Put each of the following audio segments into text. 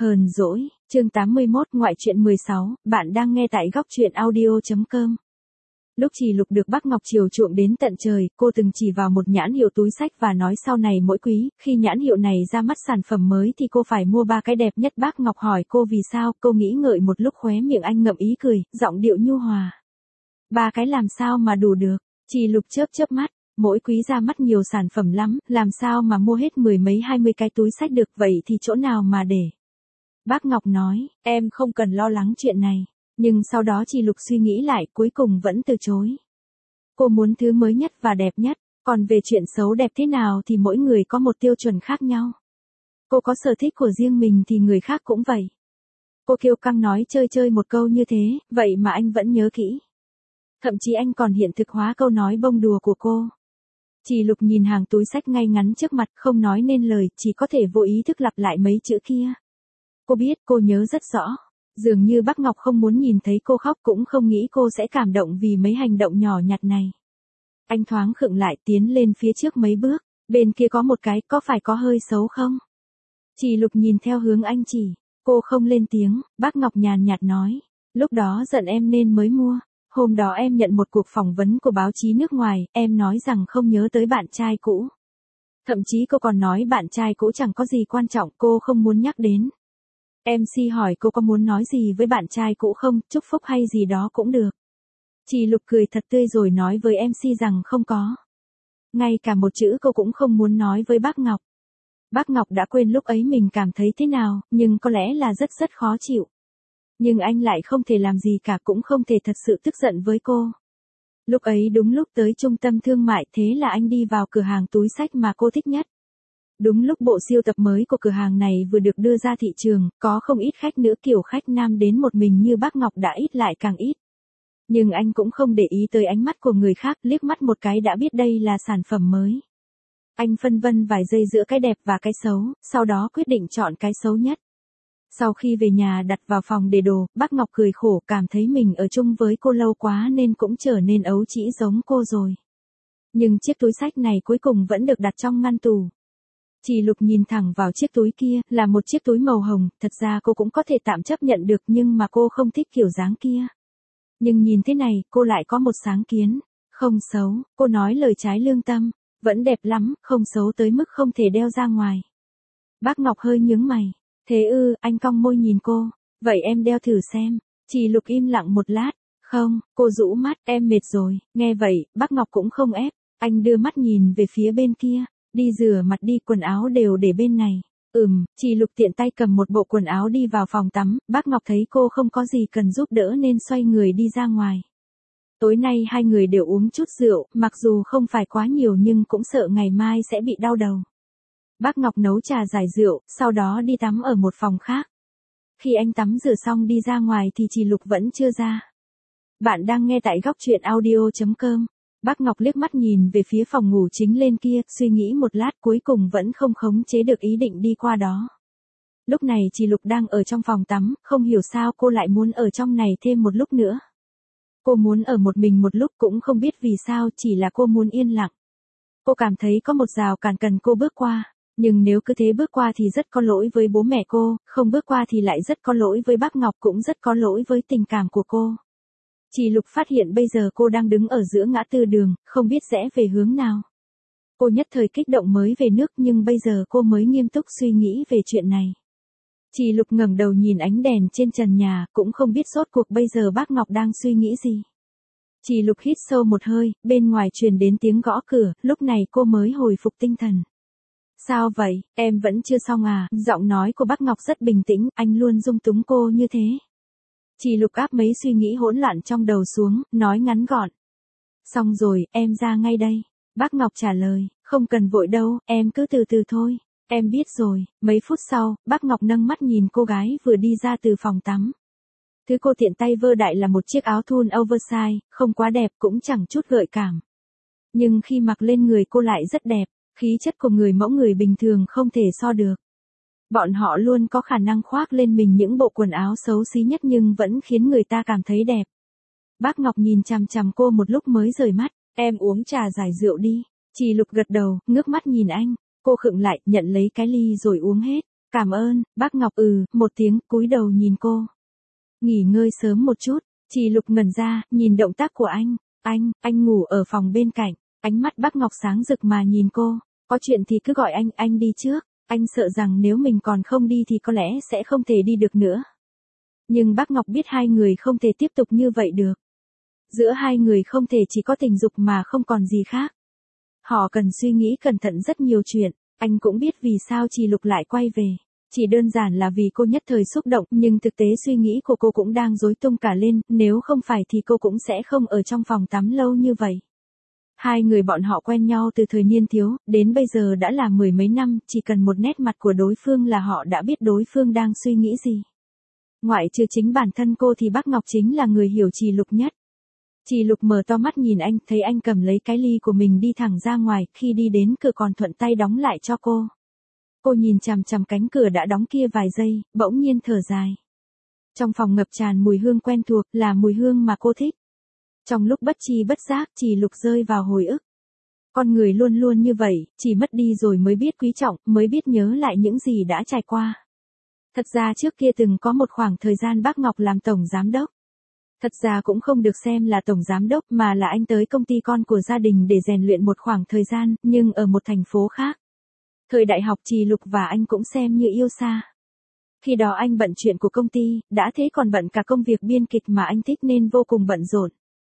Hờn dỗi, chương 81 ngoại truyện 16, bạn đang nghe tại góc truyện audio.com. Lúc Trì Lục được bác Ngọc chiều chuộng đến tận trời, cô từng chỉ vào một nhãn hiệu túi xách và nói sau này mỗi quý, khi nhãn hiệu này ra mắt sản phẩm mới thì cô phải mua 3 cái đẹp nhất. Bác Ngọc hỏi cô vì sao, cô nghĩ ngợi một lúc khóe miệng anh ngậm ý cười, giọng điệu nhu hòa. 3 cái làm sao mà đủ được, Trì Lục chớp mắt. Mỗi quý ra mắt nhiều sản phẩm lắm, làm sao mà mua hết 10 mấy 20 cái túi xách được, vậy thì chỗ nào mà để. Bác Ngọc nói, em không cần lo lắng chuyện này. Nhưng sau đó Trì Lục suy nghĩ lại, cuối cùng vẫn từ chối. Cô muốn thứ mới nhất và đẹp nhất, còn về chuyện xấu đẹp thế nào thì mỗi người có một tiêu chuẩn khác nhau. Cô có sở thích của riêng mình thì người khác cũng vậy. Cô kiêu căng nói chơi một câu như thế, vậy mà anh vẫn nhớ kỹ. Thậm chí anh còn hiện thực hóa câu nói bông đùa của cô. Trì Lục nhìn hàng túi xách ngay ngắn trước mặt, không nói nên lời, chỉ có thể vô ý thức lặp lại mấy chữ kia. Cô biết, cô nhớ rất rõ. Dường như bác Ngọc không muốn nhìn thấy cô khóc, cũng không nghĩ cô sẽ cảm động vì mấy hành động nhỏ nhặt này. Anh thoáng khựng lại, tiến lên phía trước mấy bước. Bên kia có một cái, có phải có hơi xấu không? Trì Lục nhìn theo hướng anh chỉ. Cô không lên tiếng, bác Ngọc nhàn nhạt nói. Lúc đó giận em nên mới mua. Hôm đó em nhận một cuộc phỏng vấn của báo chí nước ngoài, em nói rằng không nhớ tới bạn trai cũ. Thậm chí cô còn nói bạn trai cũ chẳng có gì quan trọng, cô không muốn nhắc đến. MC hỏi cô có muốn nói gì với bạn trai cũ không, chúc phúc hay gì đó cũng được. Trì Lục cười thật tươi rồi nói với MC rằng không có. Ngay cả một chữ cô cũng không muốn nói với bác Ngọc. Bác Ngọc đã quên lúc ấy mình cảm thấy thế nào, nhưng có lẽ là rất khó chịu. Nhưng anh lại không thể làm gì cả, cũng không thể thật sự tức giận với cô. Lúc ấy đúng lúc tới trung tâm thương mại, thế là anh đi vào cửa hàng túi xách mà cô thích nhất. Đúng lúc bộ siêu tập mới của cửa hàng này vừa được đưa ra thị trường, có không ít khách nữ kiểu khách nam đến một mình như bác Ngọc đã ít lại càng ít. Nhưng anh cũng không để ý tới ánh mắt của người khác, liếc mắt một cái đã biết đây là sản phẩm mới. Anh phân vân vài giây giữa cái đẹp và cái xấu, sau đó quyết định chọn cái xấu nhất. Sau khi về nhà đặt vào phòng để đồ, bác Ngọc cười khổ, cảm thấy mình ở chung với cô lâu quá nên cũng trở nên ấu trĩ giống cô rồi. Nhưng chiếc túi xách này cuối cùng vẫn được đặt trong ngăn tủ. Trì Lục nhìn thẳng vào chiếc túi kia, là một chiếc túi màu hồng, thật ra cô cũng có thể tạm chấp nhận được nhưng mà cô không thích kiểu dáng kia. Nhưng nhìn thế này, cô lại có một sáng kiến. Không xấu, cô nói lời trái lương tâm, vẫn đẹp lắm, không xấu tới mức không thể đeo ra ngoài. Bác Ngọc hơi nhướng mày. Thế ư, anh cong môi nhìn cô. Vậy em đeo thử xem. Trì Lục im lặng một lát. Không, cô rũ mắt, em mệt rồi. Nghe vậy, bác Ngọc cũng không ép. Anh đưa mắt nhìn về phía bên kia. Đi rửa mặt đi, quần áo đều để bên này. Trì Lục tiện tay cầm một bộ quần áo đi vào phòng tắm. Bác Ngọc thấy cô không có gì cần giúp đỡ nên xoay người đi ra ngoài. Tối nay hai người đều uống chút rượu, mặc dù không phải quá nhiều nhưng cũng sợ ngày mai sẽ bị đau đầu. Bác Ngọc nấu trà giải rượu, sau đó đi tắm ở một phòng khác. Khi anh tắm rửa xong đi ra ngoài thì Trì Lục vẫn chưa ra. Bạn đang nghe tại góc truyện audio.com. Bác Ngọc liếc mắt nhìn về phía phòng ngủ chính lên kia, suy nghĩ một lát cuối cùng vẫn không khống chế được ý định đi qua đó. Lúc này Trì Lục đang ở trong phòng tắm, không hiểu sao cô lại muốn ở trong này thêm một lúc nữa. Cô muốn ở một mình một lúc, cũng không biết vì sao, chỉ là cô muốn yên lặng. Cô cảm thấy có một rào cản cần cô bước qua. Nhưng nếu cứ thế bước qua thì rất có lỗi với bố mẹ cô, không bước qua thì lại rất có lỗi với bác Ngọc, cũng rất có lỗi với tình cảm của cô. Trì Lục phát hiện bây giờ cô đang đứng ở giữa ngã tư đường, không biết rẽ về hướng nào. Cô nhất thời kích động mới về nước nhưng bây giờ cô mới nghiêm túc suy nghĩ về chuyện này. Trì Lục ngẩng đầu nhìn ánh đèn trên trần nhà, cũng không biết rốt cuộc bây giờ bác Ngọc đang suy nghĩ gì. Trì Lục hít sâu một hơi, bên ngoài truyền đến tiếng gõ cửa, lúc này cô mới hồi phục tinh thần. Sao vậy, em vẫn chưa xong à? Giọng nói của bác Ngọc rất bình tĩnh, anh luôn dung túng cô như thế. Trì Lục áp mấy suy nghĩ hỗn loạn trong đầu xuống, nói ngắn gọn. Xong rồi, em ra ngay đây. Bác Ngọc trả lời, không cần vội đâu, em cứ từ từ thôi. Em biết rồi. Mấy phút sau, bác Ngọc nâng mắt nhìn cô gái vừa đi ra từ phòng tắm. Thứ cô tiện tay vơ đại là một chiếc áo thun oversize, không quá đẹp cũng chẳng chút gợi cảm. Nhưng khi mặc lên người cô lại rất đẹp. Khí chất của người mẫu người bình thường không thể so được. Bọn họ luôn có khả năng khoác lên mình những bộ quần áo xấu xí nhất nhưng vẫn khiến người ta cảm thấy đẹp. Bác Ngọc nhìn chằm chằm cô một lúc mới rời mắt. Em uống trà giải rượu đi. Trì Lục gật đầu, ngước mắt nhìn anh. Cô khựng lại, nhận lấy cái ly rồi uống hết. Cảm ơn, bác Ngọc một tiếng, cúi đầu nhìn cô. Nghỉ ngơi sớm một chút, Trì Lục ngẩn ra, nhìn động tác của anh. Anh ngủ ở phòng bên cạnh, ánh mắt bác Ngọc sáng rực mà nhìn cô. Có chuyện thì cứ gọi anh đi trước. Anh sợ rằng nếu mình còn không đi thì có lẽ sẽ không thể đi được nữa. Nhưng bác Ngọc biết hai người không thể tiếp tục như vậy được. Giữa hai người không thể chỉ có tình dục mà không còn gì khác. Họ cần suy nghĩ cẩn thận rất nhiều chuyện. Anh cũng biết vì sao Trì Lục lại quay về. Chỉ đơn giản là vì cô nhất thời xúc động, nhưng thực tế suy nghĩ của cô cũng đang rối tung cả lên, nếu không phải thì cô cũng sẽ không ở trong phòng tắm lâu như vậy. Hai người bọn họ quen nhau từ thời niên thiếu, đến bây giờ đã là 10 mấy năm, chỉ cần một nét mặt của đối phương là họ đã biết đối phương đang suy nghĩ gì. Ngoại trừ chính bản thân cô thì bác Ngọc chính là người hiểu Trì Lục nhất. Trì Lục mở to mắt nhìn anh, thấy anh cầm lấy cái ly của mình đi thẳng ra ngoài, khi đi đến cửa còn thuận tay đóng lại cho cô. Cô nhìn chằm chằm cánh cửa đã đóng kia vài giây, bỗng nhiên thở dài. Trong phòng ngập tràn mùi hương quen thuộc, là mùi hương mà cô thích. Trong lúc bất tri bất giác, Trì Lục rơi vào hồi ức. Con người luôn luôn như vậy, chỉ mất đi rồi mới biết quý trọng, mới biết nhớ lại những gì đã trải qua. Thật ra trước kia từng có một khoảng thời gian bác Ngọc làm tổng giám đốc. Thật ra cũng không được xem là tổng giám đốc mà là anh tới công ty con của gia đình để rèn luyện một khoảng thời gian, nhưng ở một thành phố khác. Thời đại học Trì Lục và anh cũng xem như yêu xa. Khi đó anh bận chuyện của công ty, đã thế còn bận cả công việc biên kịch mà anh thích nên vô cùng bận rộn.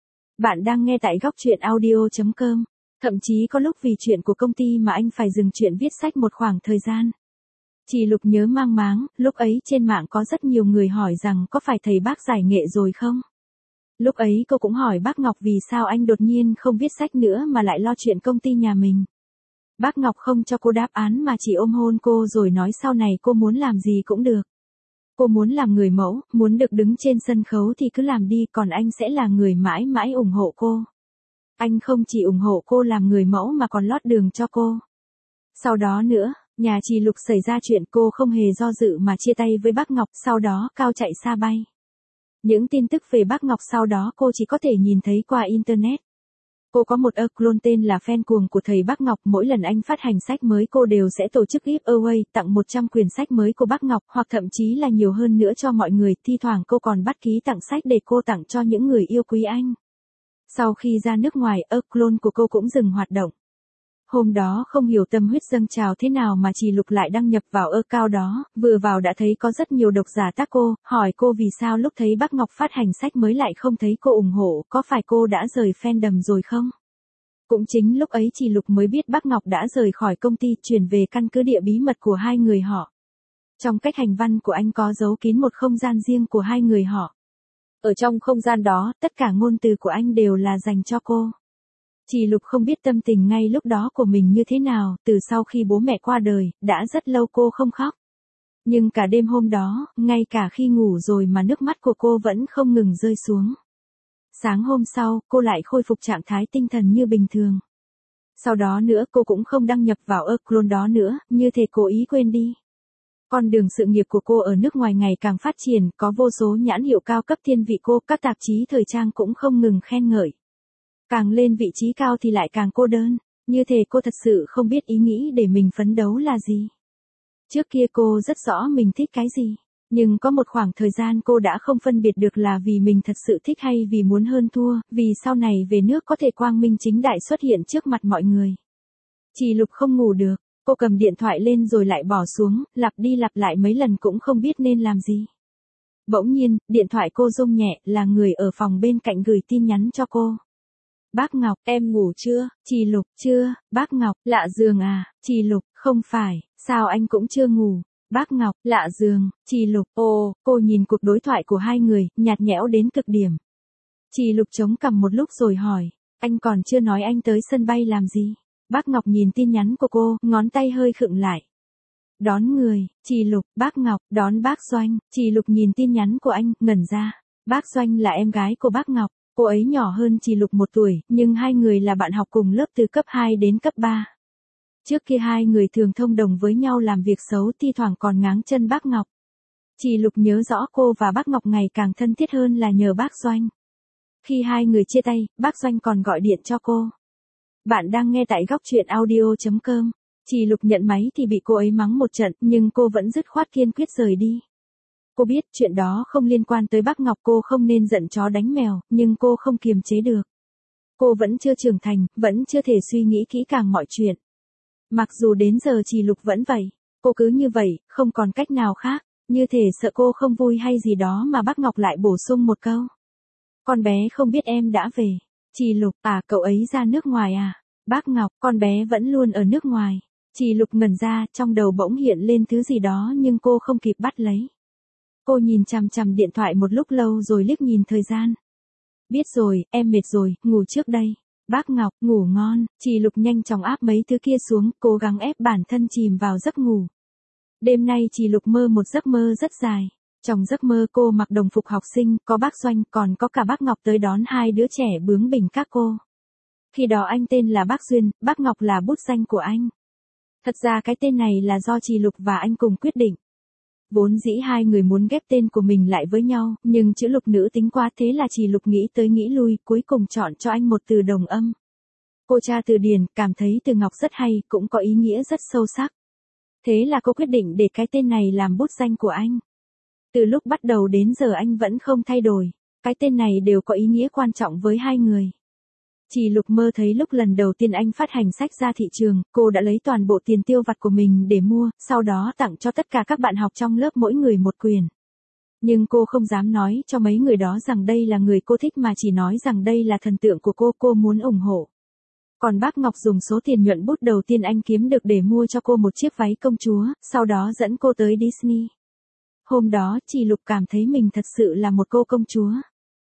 Bạn đang nghe tại góc truyện audio.com. Thậm chí có lúc vì chuyện của công ty mà anh phải dừng chuyện viết sách một khoảng thời gian. Trì Lục nhớ mang máng, lúc ấy trên mạng có rất nhiều người hỏi rằng có phải thầy bác giải nghệ rồi không? Lúc ấy cô cũng hỏi bác Ngọc vì sao anh đột nhiên không viết sách nữa mà lại lo chuyện công ty nhà mình. Bác Ngọc không cho cô đáp án mà chỉ ôm hôn cô rồi nói sau này cô muốn làm gì cũng được. Cô muốn làm người mẫu, muốn được đứng trên sân khấu thì cứ làm đi, còn anh sẽ là người mãi mãi ủng hộ cô. Anh không chỉ ủng hộ cô làm người mẫu mà còn lót đường cho cô. Sau đó nữa, nhà Trì Lục xảy ra chuyện, cô không hề do dự mà chia tay với bác Ngọc, sau đó cao chạy xa bay. Những tin tức về bác Ngọc sau đó cô chỉ có thể nhìn thấy qua Internet. Cô có một clone tên là fan cuồng của thầy bác Ngọc, mỗi lần anh phát hành sách mới cô đều sẽ tổ chức giveaway tặng 100 quyển sách mới của bác Ngọc, hoặc thậm chí là nhiều hơn nữa cho mọi người, thi thoảng cô còn bắt ký tặng sách để cô tặng cho những người yêu quý anh. Sau khi ra nước ngoài, clone của cô cũng dừng hoạt động. Hôm đó không hiểu tâm huyết dâng trào thế nào mà Trì Lục lại đăng nhập vào account đó, vừa vào đã thấy có rất nhiều độc giả tag cô, hỏi cô vì sao lúc thấy bác Ngọc phát hành sách mới lại không thấy cô ủng hộ, có phải cô đã rời fandom rồi không? Cũng chính lúc ấy Trì Lục mới biết bác Ngọc đã rời khỏi công ty, chuyển về căn cứ địa bí mật của hai người họ. Trong cách hành văn của anh có giấu kín một không gian riêng của hai người họ. Ở trong không gian đó, tất cả ngôn từ của anh đều là dành cho cô. Trì Lục không biết tâm tình ngay lúc đó của mình như thế nào, từ sau khi bố mẹ qua đời, đã rất lâu cô không khóc. Nhưng cả đêm hôm đó, ngay cả khi ngủ rồi mà nước mắt của cô vẫn không ngừng rơi xuống. Sáng hôm sau, cô lại khôi phục trạng thái tinh thần như bình thường. Sau đó nữa cô cũng không đăng nhập vào clone đó nữa, như thể cố ý quên đi. Con đường sự nghiệp của cô ở nước ngoài ngày càng phát triển, có vô số nhãn hiệu cao cấp thiên vị cô, các tạp chí thời trang cũng không ngừng khen ngợi. Càng lên vị trí cao thì lại càng cô đơn, như thể cô thật sự không biết ý nghĩ để mình phấn đấu là gì. Trước kia cô rất rõ mình thích cái gì, nhưng có một khoảng thời gian cô đã không phân biệt được là vì mình thật sự thích hay vì muốn hơn thua, vì sau này về nước có thể quang minh chính đại xuất hiện trước mặt mọi người. Trì Lục không ngủ được, cô cầm điện thoại lên rồi lại bỏ xuống, lặp đi lặp lại mấy lần cũng không biết nên làm gì. Bỗng nhiên, điện thoại cô rung nhẹ, là người ở phòng bên cạnh gửi tin nhắn cho cô. Bác Ngọc, em ngủ chưa? Trì Lục, chưa. Bác Ngọc, lạ giường à? Trì Lục, không phải, sao anh cũng chưa ngủ? Bác Ngọc, lạ giường. Trì Lục, ồ, cô nhìn cuộc đối thoại của hai người, nhạt nhẽo đến cực điểm. Trì Lục chống cằm một lúc rồi hỏi, anh còn chưa nói anh tới sân bay làm gì? Bác Ngọc nhìn tin nhắn của cô, ngón tay hơi khựng lại. Đón người. Trì Lục, bác Ngọc, đón bác Doanh. Trì Lục nhìn tin nhắn của anh, ngẩn ra. Bác Doanh là em gái của bác Ngọc. Cô ấy nhỏ hơn Trì Lục 1 tuổi, nhưng hai người là bạn học cùng lớp từ cấp 2 đến cấp 3. Trước kia hai người thường thông đồng với nhau làm việc xấu, thi thoảng còn ngáng chân bác Ngọc. Trì Lục nhớ rõ cô và bác Ngọc ngày càng thân thiết hơn là nhờ bác Doanh. Khi hai người chia tay, bác Doanh còn gọi điện cho cô. Bạn đang nghe tại góc truyện audio.com. Chị Lục nhận máy thì bị cô ấy mắng một trận, nhưng cô vẫn dứt khoát kiên quyết rời đi. Cô biết chuyện đó không liên quan tới bác Ngọc, cô không nên giận chó đánh mèo, nhưng cô không kiềm chế được. Cô vẫn chưa trưởng thành, vẫn chưa thể suy nghĩ kỹ càng mọi chuyện. Mặc dù đến giờ chị Lục vẫn vậy, cô cứ như vậy, không còn cách nào khác, như thể sợ cô không vui hay gì đó mà bác Ngọc lại bổ sung một câu. Con bé không biết em đã về. Chị Lục, cậu ấy ra nước ngoài à? Bác Ngọc, con bé vẫn luôn ở nước ngoài. Chị Lục ngẩn ra, trong đầu bỗng hiện lên thứ gì đó nhưng cô không kịp bắt lấy. Cô nhìn chằm chằm điện thoại một lúc lâu rồi liếc nhìn thời gian. Biết rồi, em mệt rồi, ngủ trước đây. Bác Ngọc, ngủ ngon. Chị Lục nhanh chóng áp mấy thứ kia xuống, cố gắng ép bản thân chìm vào giấc ngủ. Đêm nay chị Lục mơ một giấc mơ rất dài. Trong giấc mơ cô mặc đồng phục học sinh, có bác Doanh, còn có cả bác Ngọc tới đón hai đứa trẻ bướng bỉnh các cô. Khi đó anh tên là bác Duyên, bác Ngọc là bút danh của anh. Thật ra cái tên này là do chị Lục và anh cùng quyết định. Vốn dĩ hai người muốn ghép tên của mình lại với nhau, nhưng chữ Lục nữ tính quá, thế là chị Lục nghĩ tới nghĩ lui, cuối cùng chọn cho anh một từ đồng âm. Cô tra từ điển, cảm thấy từ Ngọc rất hay, cũng có ý nghĩa rất sâu sắc. Thế là cô quyết định để cái tên này làm bút danh của anh. Từ lúc bắt đầu đến giờ anh vẫn không thay đổi, cái tên này đều có ý nghĩa quan trọng với hai người. Chị Lục mơ thấy lúc lần đầu tiên anh phát hành sách ra thị trường, cô đã lấy toàn bộ tiền tiêu vặt của mình để mua, sau đó tặng cho tất cả các bạn học trong lớp mỗi người một quyển. Nhưng cô không dám nói cho mấy người đó rằng đây là người cô thích mà chỉ nói rằng đây là thần tượng của cô muốn ủng hộ. Còn bác Ngọc dùng số tiền nhuận bút đầu tiên anh kiếm được để mua cho cô một chiếc váy công chúa, sau đó dẫn cô tới Disney. Hôm đó, chị Lục cảm thấy mình thật sự là một cô công chúa.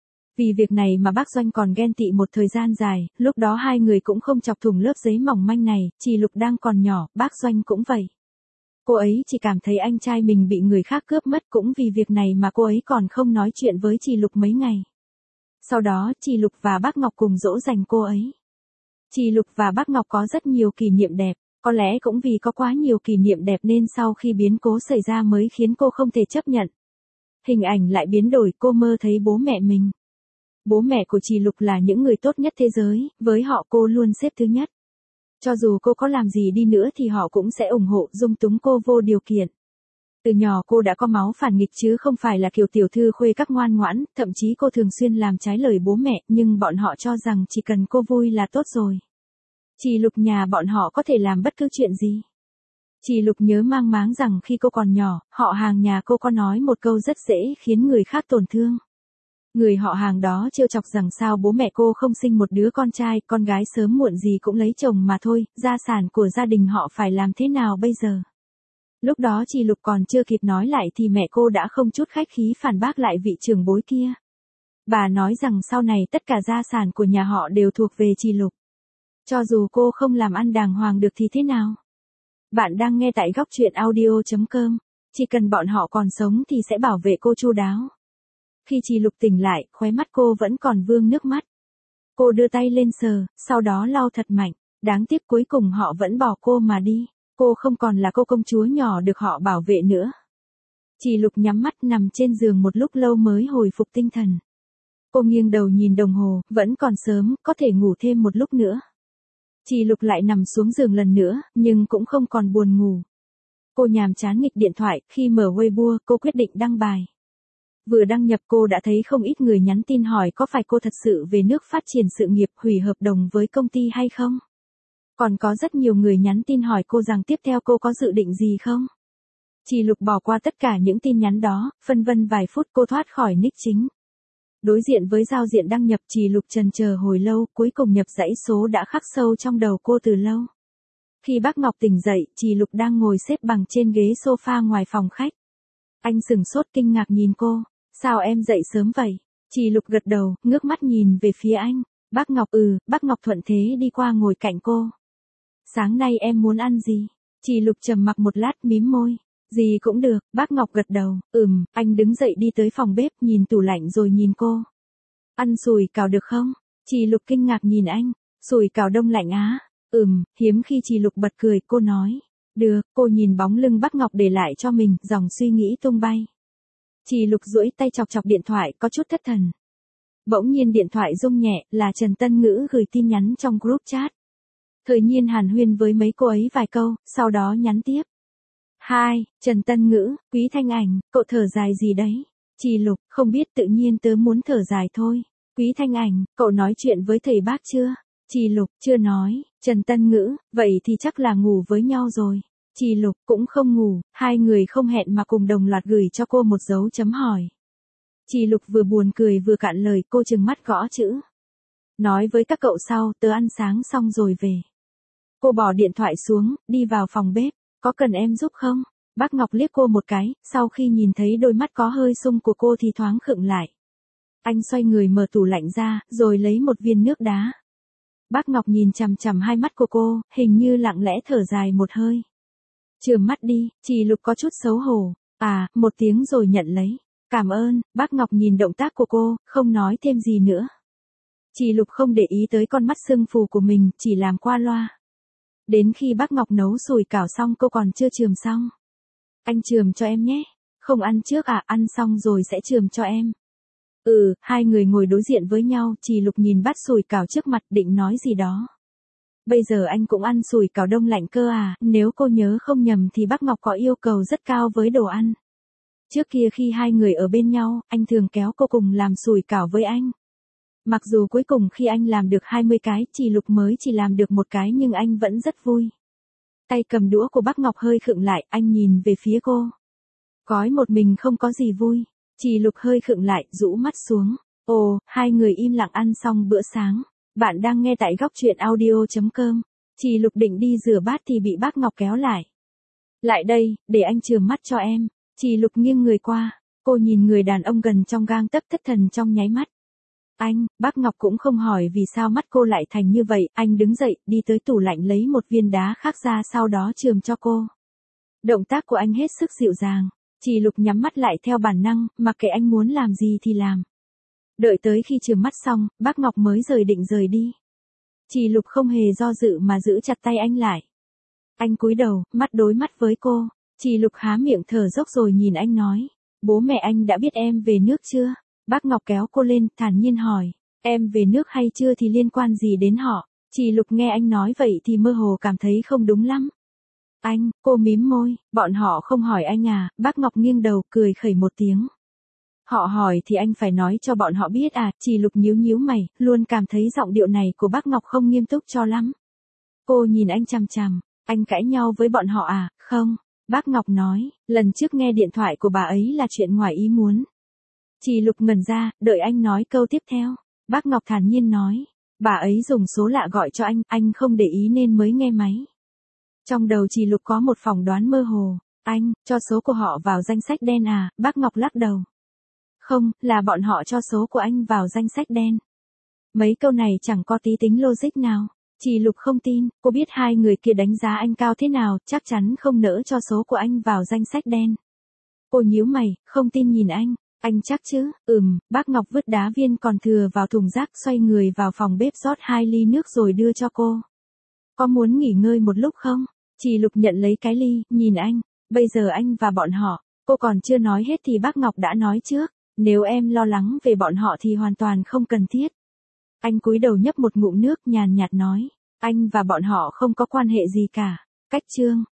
Vì việc này mà bác Doanh còn ghen tị một thời gian dài, lúc đó hai người cũng không chọc thủng lớp giấy mỏng manh này, chị Lục đang còn nhỏ, bác Doanh cũng vậy. Cô ấy chỉ cảm thấy anh trai mình bị người khác cướp mất, cũng vì việc này mà cô ấy còn không nói chuyện với chị Lục mấy ngày. Sau đó, chị Lục và bác Ngọc cùng dỗ dành cô ấy. Chị Lục và bác Ngọc có rất nhiều kỷ niệm đẹp, có lẽ cũng vì có quá nhiều kỷ niệm đẹp nên sau khi biến cố xảy ra mới khiến cô không thể chấp nhận. Hình ảnh lại biến đổi, cô mơ thấy bố mẹ mình. Bố mẹ của chị Lục là những người tốt nhất thế giới, với họ cô luôn xếp thứ nhất. Cho dù cô có làm gì đi nữa thì họ cũng sẽ ủng hộ, dung túng cô vô điều kiện. Từ nhỏ cô đã có máu phản nghịch chứ không phải là kiểu tiểu thư khuê các ngoan ngoãn, thậm chí cô thường xuyên làm trái lời bố mẹ, nhưng bọn họ cho rằng chỉ cần cô vui là tốt rồi. Chị Lục nhà bọn họ có thể làm bất cứ chuyện gì. Chị Lục nhớ mang máng rằng khi cô còn nhỏ, họ hàng nhà cô có nói một câu rất dễ khiến người khác tổn thương. Người họ hàng đó trêu chọc rằng sao bố mẹ cô không sinh một đứa con trai, con gái sớm muộn gì cũng lấy chồng mà thôi, gia sản của gia đình họ phải làm thế nào bây giờ. Lúc đó chị Lục còn chưa kịp nói lại thì mẹ cô đã không chút khách khí phản bác lại vị trưởng bối kia. Bà nói rằng sau này tất cả gia sản của nhà họ đều thuộc về chị Lục. Cho dù cô không làm ăn đàng hoàng được thì thế nào? Bạn đang nghe tại góc truyện audio.com. Chỉ cần bọn họ còn sống thì sẽ bảo vệ cô chu đáo. Khi chị Lục tỉnh lại, khóe mắt cô vẫn còn vương nước mắt. Cô đưa tay lên sờ, sau đó lau thật mạnh. Đáng tiếc cuối cùng họ vẫn bỏ cô mà đi. Cô không còn là cô công chúa nhỏ được họ bảo vệ nữa. Chị Lục nhắm mắt nằm trên giường một lúc lâu mới hồi phục tinh thần. Cô nghiêng đầu nhìn đồng hồ, vẫn còn sớm, có thể ngủ thêm một lúc nữa. Chị Lục lại nằm xuống giường lần nữa, nhưng cũng không còn buồn ngủ. Cô nhàm chán nghịch điện thoại, khi mở Weibo, cô quyết định đăng bài. Vừa đăng nhập cô đã thấy không ít người nhắn tin hỏi có phải cô thật sự về nước phát triển sự nghiệp, hủy hợp đồng với công ty hay không? Còn có rất nhiều người nhắn tin hỏi cô rằng tiếp theo cô có dự định gì không? Chị Lục bỏ qua tất cả những tin nhắn đó, phân vân vài phút cô thoát khỏi nick chính. Đối diện với giao diện đăng nhập, chị Lục trần chờ hồi lâu, cuối cùng nhập dãy số đã khắc sâu trong đầu cô từ lâu. Khi bác Ngọc tỉnh dậy, chị Lục đang ngồi xếp bằng trên ghế sofa ngoài phòng khách. Anh sửng sốt kinh ngạc nhìn cô. Sao em dậy sớm vậy? Chị Lục gật đầu, ngước mắt nhìn về phía anh. Bác Ngọc bác Ngọc thuận thế đi qua ngồi cạnh cô. Sáng nay em muốn ăn gì? Chị Lục trầm mặc một lát mím môi. Gì cũng được, bác Ngọc gật đầu. Anh đứng dậy đi tới phòng bếp nhìn tủ lạnh rồi nhìn cô. Ăn sủi cảo được không? Chị Lục kinh ngạc nhìn anh. Sủi cảo đông lạnh á? Hiếm khi chị Lục bật cười, cô nói. Được, cô nhìn bóng lưng bác Ngọc để lại cho mình, dòng suy nghĩ tung bay. Chị Lục duỗi tay chọc chọc điện thoại, có chút thất thần. Bỗng nhiên điện thoại rung nhẹ, là Trần Tân Ngữ gửi tin nhắn trong group chat. Thời nhiên hàn huyên với mấy cô ấy vài câu, sau đó nhắn tiếp. Hai, Trần Tân Ngữ, Quý Thanh Ảnh, cậu thở dài gì đấy? Trì Lục, không biết tự nhiên tớ muốn thở dài thôi. Quý Thanh Ảnh, cậu nói chuyện với thầy bác chưa? Trì Lục, chưa nói. Trần Tân Ngữ, vậy thì chắc là ngủ với nhau rồi. Trì Lục, cũng không ngủ, hai người không hẹn mà cùng đồng loạt gửi cho cô một dấu chấm hỏi. Trì Lục vừa buồn cười vừa cạn lời, cô trừng mắt gõ chữ. Nói với các cậu sau, tớ ăn sáng xong rồi về. Cô bỏ điện thoại xuống, đi vào phòng bếp. Có cần em giúp không? Bác Ngọc liếc cô một cái, sau khi nhìn thấy đôi mắt có hơi sung của cô thì thoáng khựng lại. Anh xoay người mở tủ lạnh ra, rồi lấy một viên nước đá. Bác Ngọc nhìn chằm chằm hai mắt của cô, hình như lặng lẽ thở dài một hơi. Chườm mắt đi, Trì Lục có chút xấu hổ. Một tiếng rồi nhận lấy. Cảm ơn, bác Ngọc nhìn động tác của cô, không nói thêm gì nữa. Trì Lục không để ý tới con mắt sưng phù của mình, chỉ làm qua loa. Đến khi bác Ngọc nấu sủi cảo xong cô còn chưa chườm xong. Anh chườm cho em nhé. Không ăn trước ăn xong rồi sẽ chườm cho em. Hai người ngồi đối diện với nhau, Trì Lục nhìn bát sủi cảo trước mặt định nói gì đó. Bây giờ anh cũng ăn sủi cảo đông lạnh cơ nếu cô nhớ không nhầm thì bác Ngọc có yêu cầu rất cao với đồ ăn. Trước kia khi hai người ở bên nhau, anh thường kéo cô cùng làm sủi cảo với anh. Mặc dù cuối cùng khi anh làm được 20 cái, Trì Lục mới chỉ làm được một cái nhưng anh vẫn rất vui. Tay cầm đũa của bác Ngọc hơi khựng lại, anh nhìn về phía cô. Gói một mình không có gì vui. Trì Lục hơi khựng lại, rũ mắt xuống. Hai người im lặng ăn xong bữa sáng. Bạn đang nghe tại góc truyện audio.com. Trì Lục định đi rửa bát thì bị bác Ngọc kéo lại. Lại đây, để anh chườm mắt cho em. Trì Lục nghiêng người qua. Cô nhìn người đàn ông gần trong gang tấc thất thần trong nháy mắt. Bác Ngọc cũng không hỏi vì sao mắt cô lại thành như vậy, anh đứng dậy, đi tới tủ lạnh lấy một viên đá khác ra sau đó chườm cho cô. Động tác của anh hết sức dịu dàng. Trì Lục nhắm mắt lại theo bản năng, mặc kệ anh muốn làm gì thì làm. Đợi tới khi chườm mắt xong, bác Ngọc mới định rời đi. Trì Lục không hề do dự mà giữ chặt tay anh lại. Anh cúi đầu, mắt đối mắt với cô. Trì Lục há miệng thở dốc rồi nhìn anh nói. Bố mẹ anh đã biết em về nước chưa? Bác Ngọc kéo cô lên, thản nhiên hỏi. Em về nước hay chưa thì liên quan gì đến họ? Trì Lục nghe anh nói vậy thì mơ hồ cảm thấy không đúng lắm. Cô mím môi, bọn họ không hỏi anh bác Ngọc nghiêng đầu, cười khẩy một tiếng. Họ hỏi thì anh phải nói cho bọn họ biết Trì Lục nhíu mày, luôn cảm thấy giọng điệu này của bác Ngọc không nghiêm túc cho lắm. Cô nhìn anh chằm chằm, anh cãi nhau với bọn họ Không, bác Ngọc nói, lần trước nghe điện thoại của bà ấy là chuyện ngoài ý muốn. Trì Lục ngẩn ra, đợi anh nói câu tiếp theo. Bác Ngọc thản nhiên nói, bà ấy dùng số lạ gọi cho anh không để ý nên mới nghe máy. Trong đầu Trì Lục có một phỏng đoán mơ hồ. Anh cho số của họ vào danh sách đen Bác Ngọc lắc đầu. Không, là bọn họ cho số của anh vào danh sách đen. Mấy câu này chẳng có tí tính logic nào. Trì Lục không tin, cô biết hai người kia đánh giá anh cao thế nào, chắc chắn không nỡ cho số của anh vào danh sách đen. Cô nhíu mày, không tin nhìn anh. Anh chắc chứ? Bác Ngọc vứt đá viên còn thừa vào thùng rác, xoay người vào phòng bếp rót 2 ly nước rồi đưa cho cô. Có muốn nghỉ ngơi một lúc không? Trì Lục nhận lấy cái ly, nhìn anh. Bây giờ anh và bọn họ, cô còn chưa nói hết thì bác Ngọc đã nói trước. Nếu em lo lắng về bọn họ thì hoàn toàn không cần thiết. Anh cúi đầu nhấp một ngụm nước nhàn nhạt nói. Anh và bọn họ không có quan hệ gì cả. Cách chương.